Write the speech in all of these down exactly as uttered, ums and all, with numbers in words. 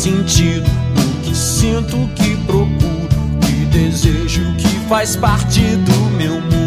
sentido, o que sinto, o que procuro, o que desejo, o que faz parte do meu mundo.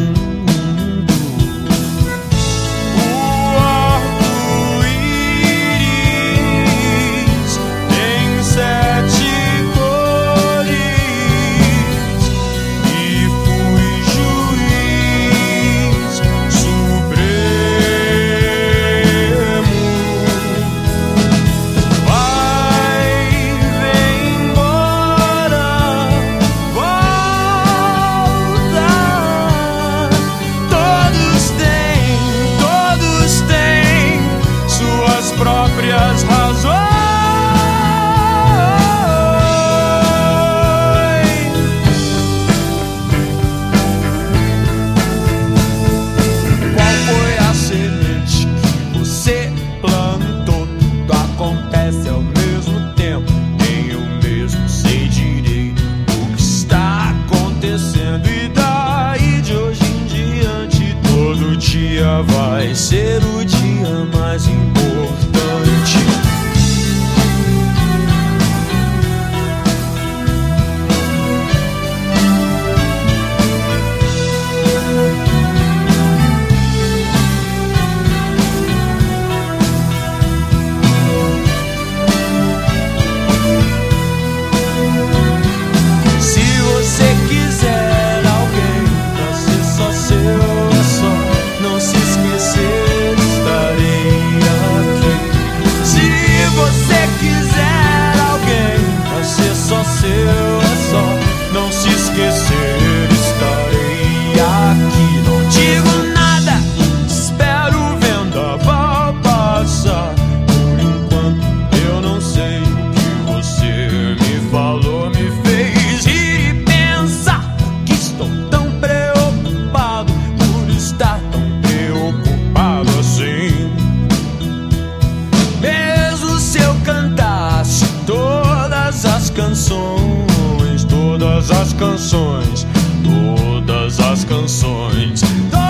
Próprias razões. Qual foi a semente que você plantou? Tudo acontece ao mesmo tempo, nem eu mesmo sei direito o que está acontecendo. E daí de hoje em diante, todo dia vai ser o dia mais importante. Se você quiser alguém pra ser só seu, é só não se esquecer, estarei aqui. Se você quiser alguém pra ser só seu, é só não se esquecer, estarei aqui. Não digo nada, espero o vendaval passar. Por enquanto eu não sei o que você me falou, me fez rir e pensar. Que estou tão preocupado por estar tão preocupado assim. Mesmo se eu cantasse todas as canções, todas as canções, todas as canções.